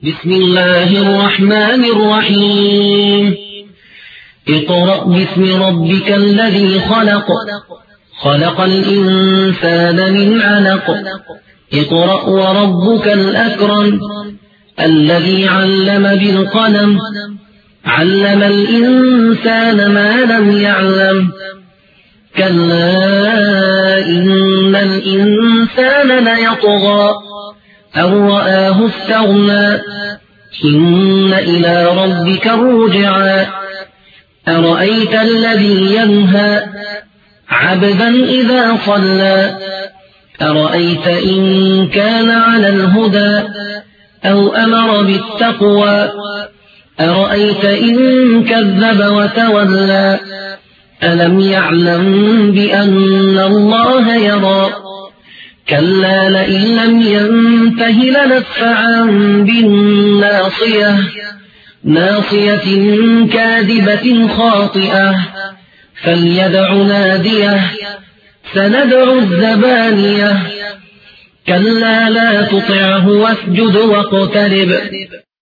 بسم الله الرحمن الرحيم اقرأ باسم ربك الذي خلق خلق الإنسان من علق اقرأ وربك الأكرم الذي علم بالقلم علم الإنسان ما لم يعلم كلا إن الإنسان ليطغى أن رآه استغنى إن إلى ربك الرجعى أرأيت الذي ينهى عبدا إذا صلى أرأيت إن كان على الهدى أو أمر بالتقوى أرأيت إن كذب وتولى ألم يعلم بأن الله يرى كلا لئن لم ينته لنسفعا بالناصية ناصية كاذبة خاطئة فليدع ناديه سندع الزبانية كلا لا تطعه واسجد واقترب